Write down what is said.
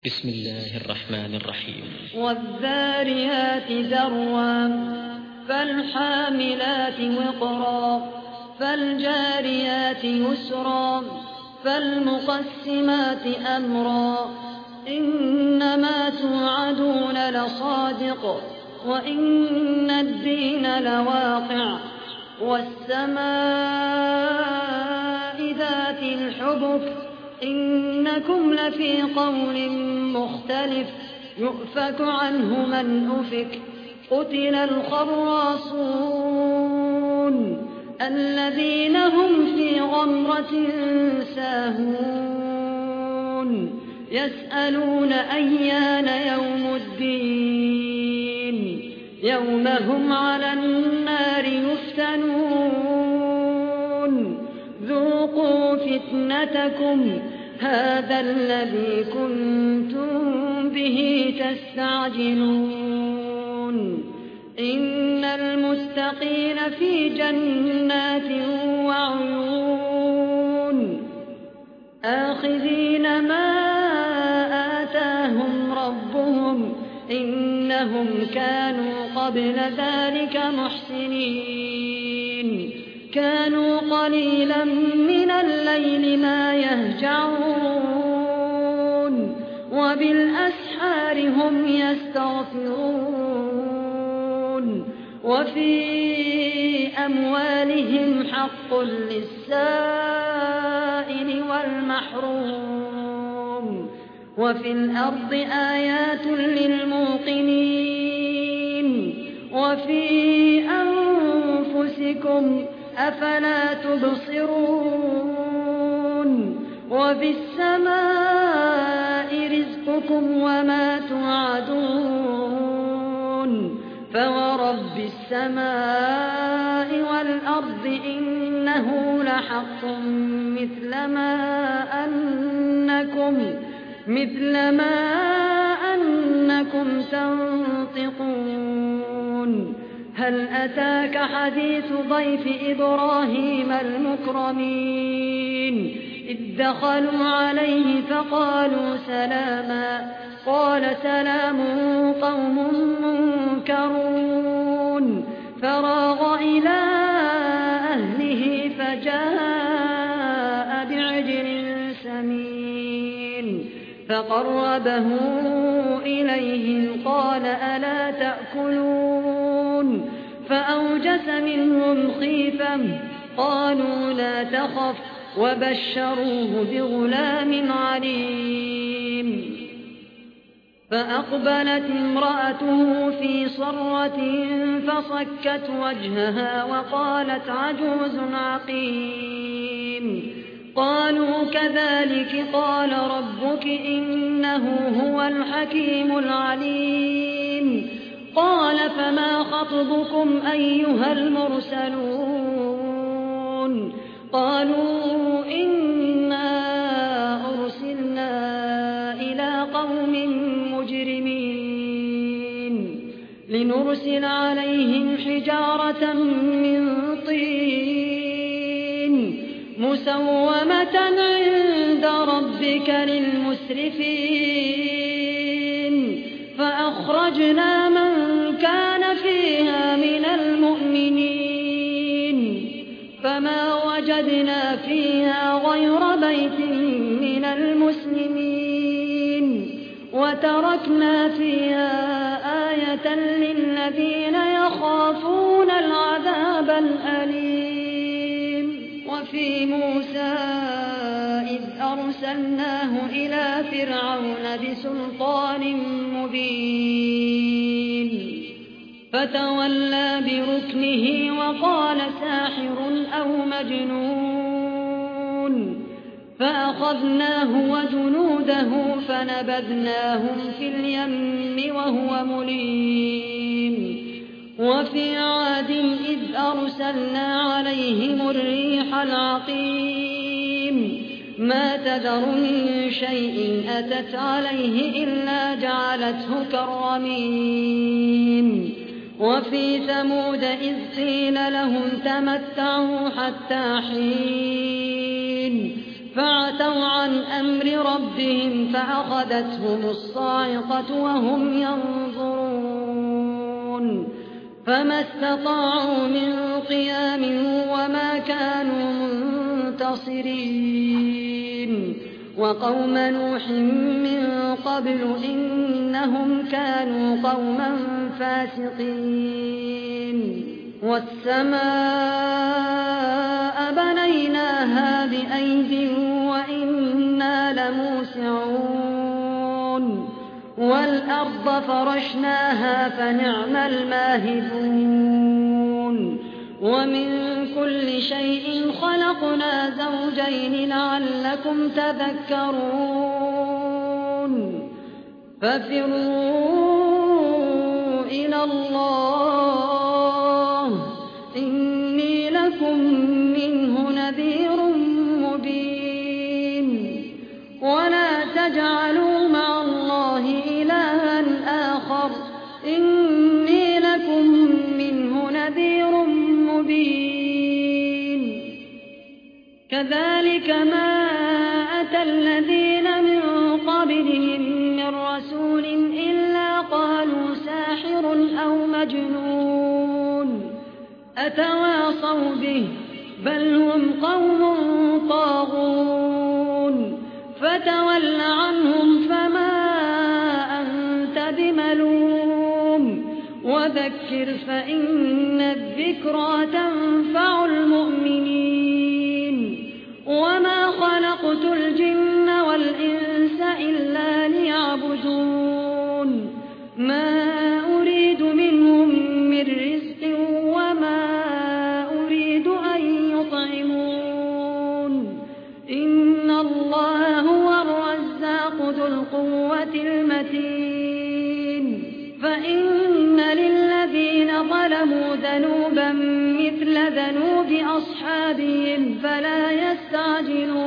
بسم الله الرحمن الرحيم. والذاريات ذروا فالحاملات وقرا فالجاريات يسرا فالمقسمات أمرا إنما توعدون لصادق وإن الدين لواقع والسماء ذات الحبك إنكم لفي قول مختلف يؤفك عنه من أفك قتل الخراصون الذين هم في غمرة ساهون يسألون أيان يوم الدين يوم هم على النار يفتنون ذوقوا فتنتكم هذا الذي كنتم به تستعجلون إن المتقين في جنات وعيون آخذين ما آتاهم ربهم إنهم كانوا قبل ذلك محسنين كانوا قليلا من الليل ما يهجعون وبالأسحار هم يستغفرون وفي أموالهم حق للسائل والمحروم وفي الأرض آيات للموقنين وفي أنفسكم أفلا تبصرون وفي السماء رزقكم وما توعدون فورب السماء والأرض إنه لحق مثل ما أنكم تنطقون هل أتاك حديث ضيف إبراهيم المكرمين إذ دخلوا عليه فقالوا سلاما قال سلام قوم منكرون فراغ إلى أهله فجاء بعجل سمين فقربه إليهم قال ألا تأكلون فأوجس منهم خيفة قالوا لا تخف وبشروه بغلام عليم فأقبلت امرأته في صرة فصكت وجهها وقالت عجوز عقيم قالوا كذلك قال ربك إنه هو الحكيم العليم قال فما خطبكم أيها المرسلون قالوا إنا أرسلنا إلى قوم مجرمين لنرسل عليهم حجارة من طين مسومة عند ربك للمسرفين فأخرجنا من كان فيها من المؤمنين فما وجدنا فيها غير بيت من المسلمين وتركنا فيها آية للذين يخافون العذاب الأليم وفي موسى إذ أرسلناه إلى فرعون بسلطان مبين فتولى بركنه وقال ساحر أو مجنون فأخذناه وجنوده فنبذناهم في اليم وهو مليم وفي عاد إذ أرسلنا عليهم الريح العقيم ما تذر من شيء أتت عليه إلا جعلته كالرميم وفي ثمود إذ قيل لهم تمتعوا حتى حين فعتوا عن أمر ربهم فأخذتهم الصاعقة وهم ينظرون فما استطاعوا من قيام وما كانوا منتصرين وقوم نوح من قبل إنهم كانوا قوما فاسقين والسماء بنيناها بأيد وإنا لموسعون والأرض فرشناها فنعم الماهدون ومن كل شيء خلقنا زوجين لعلكم تذكرون ففروا إلى الله إني لكم منه نذير مبين ولا تجعلوا مع الله إلها آخر إني لكم منه نذير مبين كذلك ما أتى الذين من قبلهم من رسول إلا قالوا ساحر أو مجنون أتواصوا به بل هم قوم طاغون فتول عنهم فما أنت بملوم وذكر فإن الذكرى تنفع المؤمنين وما خلقت الجن والإنس إلا ليعبدون ما أريد منهم من رزق وما أريد أن يطعمون إن الله هو الرزاق ذو القوة المتين فإن للذين ظلموا ذنوبا مثل ذنوب أصحابهم فلا يستعجلون